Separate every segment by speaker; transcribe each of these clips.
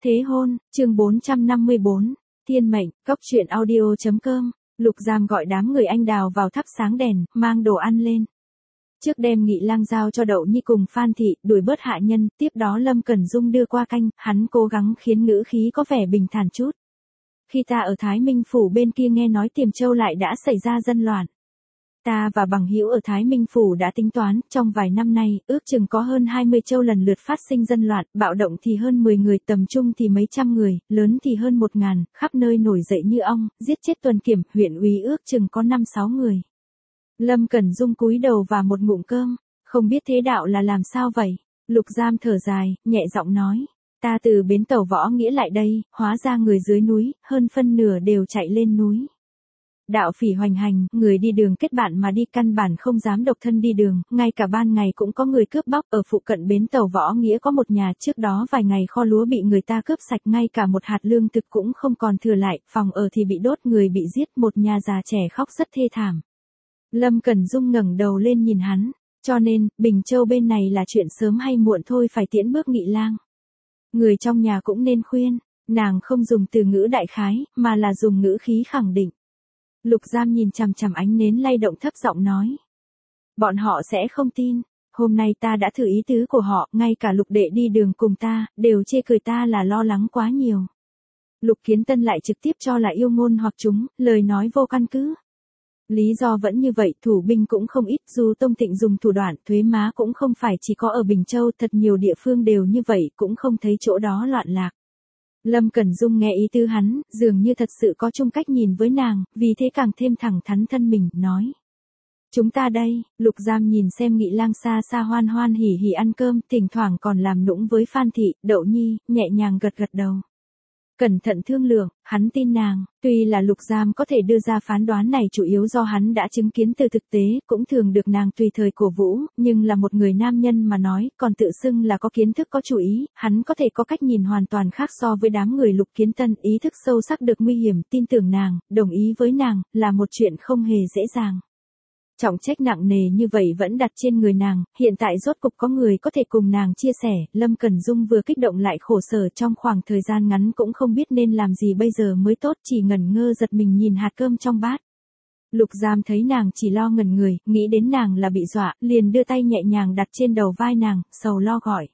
Speaker 1: Thế hôn, chương 454, thiên mệnh, cốc truyện audio.com, Lục Giam gọi đám người anh đào vào thắp sáng đèn, mang đồ ăn lên. Trước đem Nghị Lang giao cho Đậu Nhi cùng Phan Thị, đuổi bớt hạ nhân, tiếp đó Lâm Cẩn Dung đưa qua canh, hắn cố gắng khiến ngữ khí có vẻ bình thản chút. Khi ta ở Thái Minh Phủ bên kia nghe nói Tiềm Châu lại đã xảy ra dân loạn. Ta và bằng hữu ở Thái Minh Phủ đã tính toán, trong vài năm nay, ước chừng có hơn 20 châu lần lượt phát sinh dân loạn, bạo động thì hơn 10 người, tầm trung thì mấy trăm người, lớn thì hơn 1.000, khắp nơi nổi dậy như ong, giết chết tuần kiểm, huyện úy ước chừng có 5-6 người. Lâm Cẩn Dung cúi đầu và một ngụm cơm, không biết thế đạo là làm sao vậy? Lục Giam thở dài, nhẹ giọng nói, ta từ bến tàu Võ Nghĩa lại đây, hóa ra người dưới núi, hơn phân nửa đều chạy lên núi. Đạo phỉ hoành hành, người đi đường kết bạn mà đi, căn bản không dám độc thân đi đường, ngay cả ban ngày cũng có người cướp bóc. Ở phụ cận bến tàu Võ Nghĩa có một nhà, trước đó vài ngày kho lúa bị người ta cướp sạch, ngay cả một hạt lương thực cũng không còn thừa lại, phòng ở thì bị đốt, người bị giết, một nhà già trẻ khóc rất thê thảm. Lâm Cẩn Dung ngẩng đầu lên nhìn hắn, cho nên, Bình Châu bên này là chuyện sớm hay muộn thôi, phải tiễn bước Nghị Lang. Người trong nhà cũng nên khuyên, nàng không dùng từ ngữ đại khái, mà là dùng ngữ khí khẳng định. Lục Giam nhìn chằm chằm ánh nến lay động, thấp giọng nói. Bọn họ sẽ không tin, hôm nay ta đã thử ý tứ của họ, ngay cả Lục đệ đi đường cùng ta, đều chê cười ta là lo lắng quá nhiều. Lục Kiến Tân lại trực tiếp cho là yêu ngôn hoặc chúng, lời nói vô căn cứ. Lý do vẫn như vậy, thủ binh cũng không ít, dù Tông Thịnh dùng thủ đoạn, thuế má cũng không phải chỉ có ở Bình Châu, thật nhiều địa phương đều như vậy, cũng không thấy chỗ đó loạn lạc. Lâm Cẩn Dung nghe ý tứ hắn, dường như thật sự có chung cách nhìn với nàng, vì thế càng thêm thẳng thắn thân mình, nói. Chúng ta đây, Lục Giam nhìn xem Nghị Lang xa xa hoan hoan hỉ hỉ ăn cơm, thỉnh thoảng còn làm nũng với Phan Thị, Đậu Nhi, nhẹ nhàng gật gật đầu. Cẩn thận thương lượng, hắn tin nàng, tuy là Lục Giam có thể đưa ra phán đoán này chủ yếu do hắn đã chứng kiến từ thực tế, cũng thường được nàng tùy thời cổ vũ, nhưng là một người nam nhân mà nói, còn tự xưng là có kiến thức có chủ ý, hắn có thể có cách nhìn hoàn toàn khác so với đám người Lục Kiến Tân, ý thức sâu sắc được nguy hiểm, tin tưởng nàng, đồng ý với nàng, là một chuyện không hề dễ dàng. Trọng trách nặng nề như vậy vẫn đặt trên người nàng, hiện tại rốt cục có người có thể cùng nàng chia sẻ, Lâm Cẩn Dung vừa kích động lại khổ sở, trong khoảng thời gian ngắn cũng không biết nên làm gì bây giờ mới tốt, chỉ ngẩn ngơ giật mình nhìn hạt cơm trong bát. Lục Giam thấy nàng chỉ lo ngẩn người, nghĩ đến nàng là bị dọa, liền đưa tay nhẹ nhàng đặt trên đầu vai nàng, sầu lo gọi.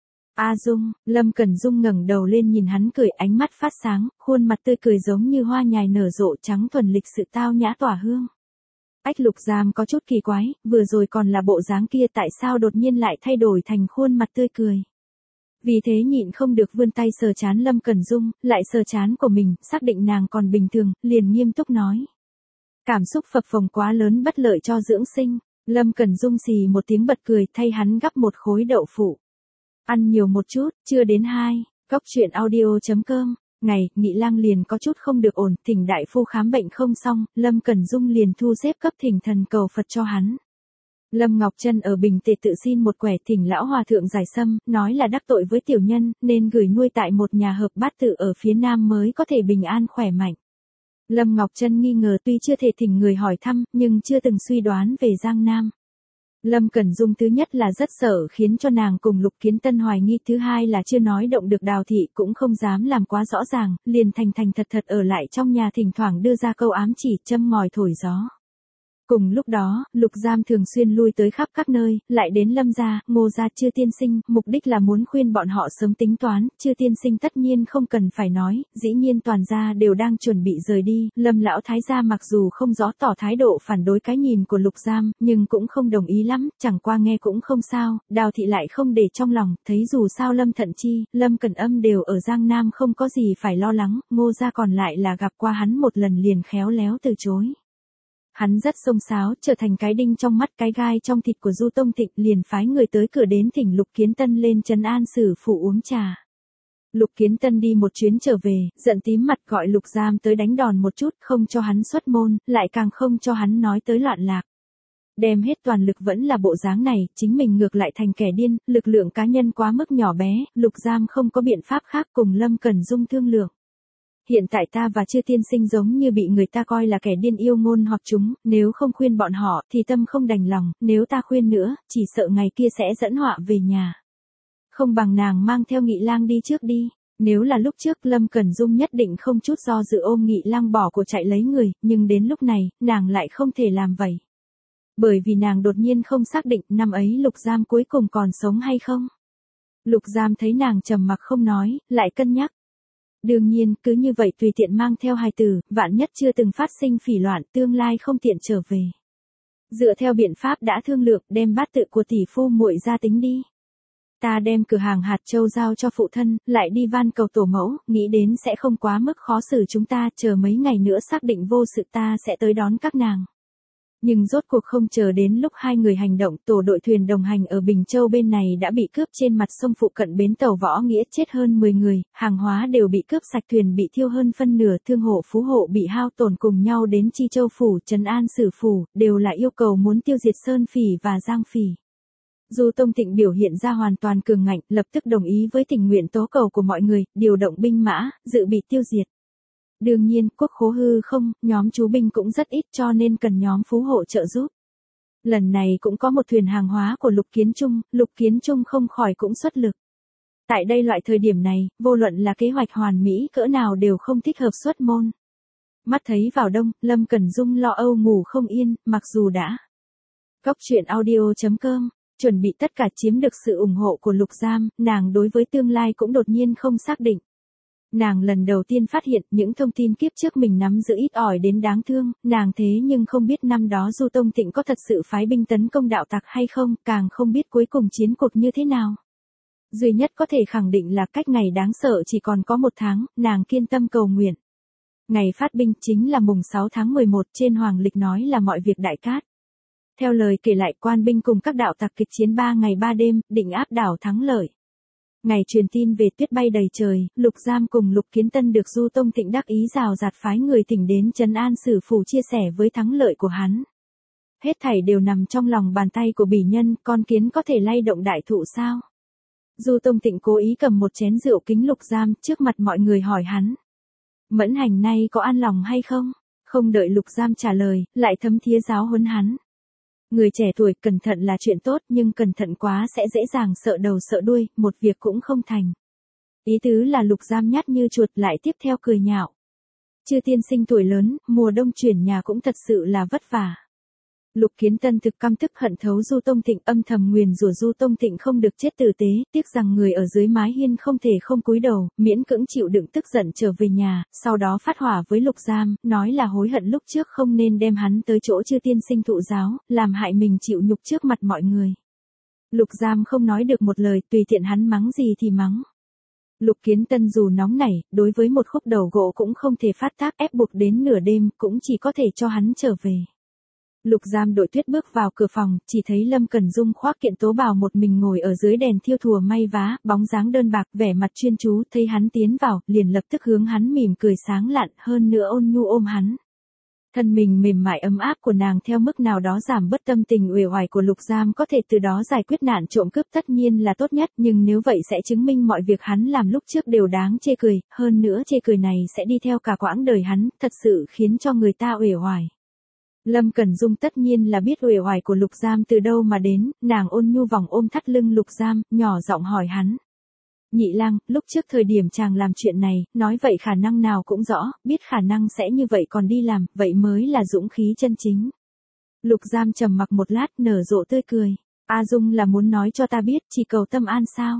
Speaker 1: A Dung, Lâm Cẩn Dung ngẩng đầu lên nhìn hắn cười, ánh mắt phát sáng, khuôn mặt tươi cười giống như hoa nhài nở rộ, trắng thuần lịch sự tao nhã tỏa hương. Lục Giam có chút kỳ quái, vừa rồi còn là bộ dáng kia, tại sao đột nhiên lại thay đổi thành khuôn mặt tươi cười. Vì thế nhịn không được vươn tay sờ trán Lâm Cẩn Dung, lại sờ trán của mình, xác định nàng còn bình thường, liền nghiêm túc nói. Cảm xúc phập phồng quá lớn bất lợi cho dưỡng sinh, Lâm Cẩn Dung xì một tiếng bật cười, thay hắn gắp một khối đậu phụ. Ăn nhiều một chút, chưa đến 2, cốc truyện audio.com. Ngày, Nghị Lang liền có chút không được ổn, thỉnh đại phu khám bệnh không xong, Lâm Cẩn Dung liền thu xếp cấp thỉnh thần cầu Phật cho hắn. Lâm Ngọc Trân ở Bình Tề tự xin một quẻ, thỉnh lão hòa thượng giải sâm, nói là đắc tội với tiểu nhân, nên gửi nuôi tại một nhà hợp bát tự ở phía nam mới có thể bình an khỏe mạnh. Lâm Ngọc Trân nghi ngờ, tuy chưa thể thỉnh người hỏi thăm, nhưng chưa từng suy đoán về Giang Nam. Lâm Cẩn Dung thứ nhất là rất sợ khiến cho nàng cùng Lục Kiến Tân hoài nghi, thứ hai là chưa nói động được Đào Thị, cũng không dám làm quá rõ ràng, liền thành thật thật ở lại trong nhà, thỉnh thoảng đưa ra câu ám chỉ, châm ngòi thổi gió. Cùng lúc đó, Lục Giam thường xuyên lui tới khắp các nơi, lại đến Lâm gia, Ngô gia, Chư tiên sinh, mục đích là muốn khuyên bọn họ sớm tính toán, Chư tiên sinh tất nhiên không cần phải nói, dĩ nhiên toàn gia đều đang chuẩn bị rời đi, Lâm lão thái gia mặc dù không rõ tỏ thái độ phản đối cái nhìn của Lục Giam, nhưng cũng không đồng ý lắm, chẳng qua nghe cũng không sao, Đào Thị lại không để trong lòng, thấy dù sao Lâm Thận Chi, Lâm Cẩn Âm đều ở Giang Nam không có gì phải lo lắng, Ngô gia còn lại là gặp qua hắn một lần liền khéo léo từ chối. Hắn rất xông xáo, trở thành cái đinh trong mắt, cái gai trong thịt của Du Tông Thịnh, liền phái người tới cửa đến thỉnh Lục Kiến Tân lên trấn an Sử phụ uống trà. Lục Kiến Tân đi một chuyến trở về, giận tím mặt gọi Lục Giam tới đánh đòn một chút, không cho hắn xuất môn, lại càng không cho hắn nói tới loạn lạc. Đem hết toàn lực vẫn là bộ dáng này, chính mình ngược lại thành kẻ điên, lực lượng cá nhân quá mức nhỏ bé, Lục Giam không có biện pháp khác, cùng Lâm Cẩn Dung thương lượng. Hiện tại ta và Chư tiên sinh giống như bị người ta coi là kẻ điên yêu ngôn hoặc chúng, nếu không khuyên bọn họ thì tâm không đành lòng, nếu ta khuyên nữa, chỉ sợ ngày kia sẽ dẫn họa về nhà. Không bằng nàng mang theo Nghị Lang đi trước đi. Nếu là lúc trước Lâm Cẩn Dung nhất định không chút do dự ôm Nghị Lăng bỏ của chạy lấy người, nhưng đến lúc này, nàng lại không thể làm vậy. Bởi vì nàng đột nhiên không xác định năm ấy Lục Giam cuối cùng còn sống hay không. Lục Giam thấy nàng trầm mặc không nói, lại cân nhắc. Đương nhiên, cứ như vậy tùy tiện mang theo hài tử, vạn nhất chưa từng phát sinh phỉ loạn, tương lai không tiện trở về. Dựa theo biện pháp đã thương lượng, đem bát tự của tỷ phu muội ra tính đi. Ta đem cửa hàng hạt châu giao cho phụ thân, lại đi van cầu tổ mẫu, nghĩ đến sẽ không quá mức khó xử chúng ta, chờ mấy ngày nữa xác định vô sự ta sẽ tới đón các nàng. Nhưng rốt cuộc không chờ đến lúc hai người hành động, tổ đội thuyền đồng hành ở Bình Châu bên này đã bị cướp trên mặt sông phụ cận bến tàu Võ Nghĩa chết hơn 10 người, hàng hóa đều bị cướp sạch, thuyền bị thiêu hơn phân nửa, thương hộ phú hộ bị hao tổn, cùng nhau đến Chi Châu Phủ, Trấn An Sử Phủ, đều là yêu cầu muốn tiêu diệt Sơn Phỉ và Giang Phỉ. Du Tông Thịnh biểu hiện ra hoàn toàn cường ngạnh, lập tức đồng ý với tình nguyện tố cầu của mọi người, điều động binh mã, dự bị tiêu diệt. Đương nhiên, quốc khố hư không, nhóm chú binh cũng rất ít cho nên cần nhóm phú hộ trợ giúp. Lần này cũng có một thuyền hàng hóa của Lục Kiến Trung không khỏi cũng xuất lực. Tại đây loại thời điểm này, vô luận là kế hoạch hoàn mỹ cỡ nào đều không thích hợp xuất môn. Mắt thấy vào đông, Lâm Cẩn Dung lo âu ngủ không yên, mặc dù đã Cóc truyện audio.com chuẩn bị tất cả chiếm được sự ủng hộ của Lục Giam, nàng đối với tương lai cũng đột nhiên không xác định. Nàng lần đầu tiên phát hiện những thông tin kiếp trước mình nắm giữ ít ỏi đến đáng thương, nàng thế nhưng không biết năm đó Du Tông Thịnh có thật sự phái binh tấn công đạo tặc hay không, càng không biết cuối cùng chiến cuộc như thế nào. Duy nhất có thể khẳng định là cách ngày đáng sợ chỉ còn có 1 tháng, nàng kiên tâm cầu nguyện. Ngày phát binh chính là mùng 6 tháng 11, trên Hoàng Lịch nói là mọi việc đại cát. Theo lời kể lại, quan binh cùng các đạo tặc kịch chiến 3 ngày 3 đêm, định áp đảo thắng lợi. Ngày truyền tin về tuyết bay đầy trời, Lục Giam cùng Lục Kiến Tân được Du Tông Thịnh đắc ý rào rạt phái người thỉnh đến Trấn An Sử Phủ chia sẻ với thắng lợi của hắn. Hết thảy đều nằm trong lòng bàn tay của bỉ nhân, con kiến có thể lay động đại thụ sao? Du Tông Thịnh cố ý cầm một chén rượu kính Lục Giam trước mặt mọi người hỏi hắn. Mẫn Hành nay có an lòng hay không? Không đợi Lục Giam trả lời, lại thấm thía giáo huấn hắn. Người trẻ tuổi cẩn thận là chuyện tốt, nhưng cẩn thận quá sẽ dễ dàng sợ đầu sợ đuôi, một việc cũng không thành. Ý tứ là Lục Giam nhát như chuột, lại tiếp theo cười nhạo. Chư tiên sinh tuổi lớn, mùa đông chuyển nhà cũng thật sự là vất vả. Lục Kiến Tân thực căm tức hận thấu Du Tông Thịnh, âm thầm nguyền rủa Du Tông Thịnh không được chết tử tế, tiếc rằng người ở dưới mái hiên không thể không cúi đầu, miễn cưỡng chịu đựng tức giận trở về nhà, sau đó phát hỏa với Lục Giam, nói là hối hận lúc trước không nên đem hắn tới chỗ chư tiên sinh thụ giáo, làm hại mình chịu nhục trước mặt mọi người. Lục Giam không nói được một lời, tùy tiện hắn mắng gì thì mắng. Lục Kiến Tân dù nóng nảy, đối với một khúc đầu gỗ cũng không thể phát tác, ép buộc đến nửa đêm, cũng chỉ có thể cho hắn trở về. Lục Giam đội tuyết bước vào cửa phòng, chỉ thấy Lâm Cẩn Dung khoác kiện tố bào một mình ngồi ở dưới đèn thiêu thùa may vá, bóng dáng đơn bạc, vẻ mặt chuyên chú, thấy hắn tiến vào, liền lập tức hướng hắn mỉm cười sáng lạn, hơn nữa ôn nhu ôm hắn. Thân mình mềm mại ấm áp của nàng theo mức nào đó giảm bớt tâm tình uể oải của Lục Giam, có thể từ đó giải quyết nạn trộm cướp tất nhiên là tốt nhất, nhưng nếu vậy sẽ chứng minh mọi việc hắn làm lúc trước đều đáng chê cười, hơn nữa chê cười này sẽ đi theo cả quãng đời hắn, thật sự khiến cho người ta uể oải. Lâm Cẩn Dung tất nhiên là biết uể oải của Lục Giam từ đâu mà đến, nàng ôn nhu vòng ôm thắt lưng Lục Giam, nhỏ giọng hỏi hắn. Nhị lang, lúc trước thời điểm chàng làm chuyện này, nói vậy khả năng nào cũng rõ, biết khả năng sẽ như vậy còn đi làm, vậy mới là dũng khí chân chính. Lục Giam trầm mặc một lát, nở rộ tươi cười. A Dung là muốn nói cho ta biết, chỉ cầu tâm an sao?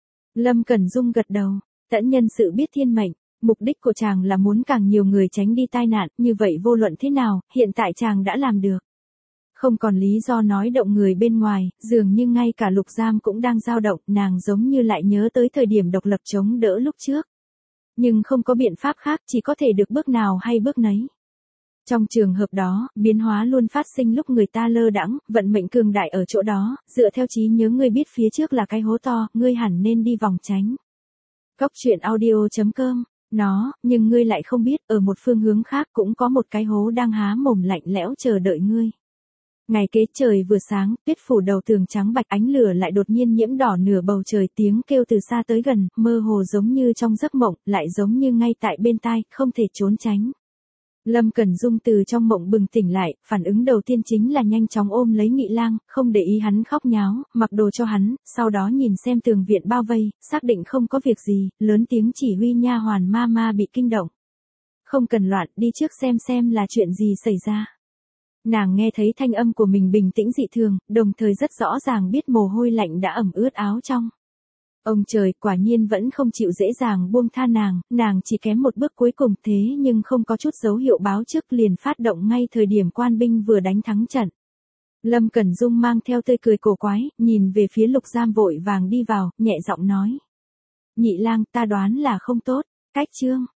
Speaker 1: Lâm Cẩn Dung gật đầu, tẫn nhân sự biết thiên mệnh. Mục đích của chàng là muốn càng nhiều người tránh đi tai nạn, như vậy vô luận thế nào, hiện tại chàng đã làm được. Không còn lý do nói động người bên ngoài, dường như ngay cả Lục Giam cũng đang dao động, nàng giống như lại nhớ tới thời điểm độc lập chống đỡ lúc trước. Nhưng không có biện pháp khác, chỉ có thể được bước nào hay bước nấy. Trong trường hợp đó, biến hóa luôn phát sinh lúc người ta lơ đãng, vận mệnh cường đại ở chỗ đó, dựa theo trí nhớ ngươi biết phía trước là cái hố to, ngươi hẳn nên đi vòng tránh. Cóc truyện audio.com nhưng ngươi lại không biết, ở một phương hướng khác cũng có một cái hố đang há mồm lạnh lẽo chờ đợi ngươi. Ngày kế trời vừa sáng, tuyết phủ đầu tường trắng bạch, ánh lửa lại đột nhiên nhiễm đỏ nửa bầu trời, tiếng kêu từ xa tới gần, mơ hồ giống như trong giấc mộng, lại giống như ngay tại bên tai, không thể trốn tránh. Lâm Cẩn Dung từ trong mộng bừng tỉnh lại, phản ứng đầu tiên chính là nhanh chóng ôm lấy Nghị Lang, không để ý hắn khóc nháo, mặc đồ cho hắn, sau đó nhìn xem tường viện bao vây, xác định không có việc gì, lớn tiếng chỉ huy nha hoàn ma bị kinh động. Không cần loạn, đi trước xem là chuyện gì xảy ra. Nàng nghe thấy thanh âm của mình bình tĩnh dị thường, đồng thời rất rõ ràng biết mồ hôi lạnh đã ẩm ướt áo trong. Ông trời quả nhiên vẫn không chịu dễ dàng buông tha nàng chỉ kém một bước cuối cùng thế nhưng không có chút dấu hiệu báo trước liền phát động ngay thời điểm quan binh vừa đánh thắng trận. Lâm Cẩn Dung mang theo tươi cười cổ quái, nhìn về phía Lục Giam vội vàng đi vào, nhẹ giọng nói. Nhị lang ta đoán là không tốt, cách chương.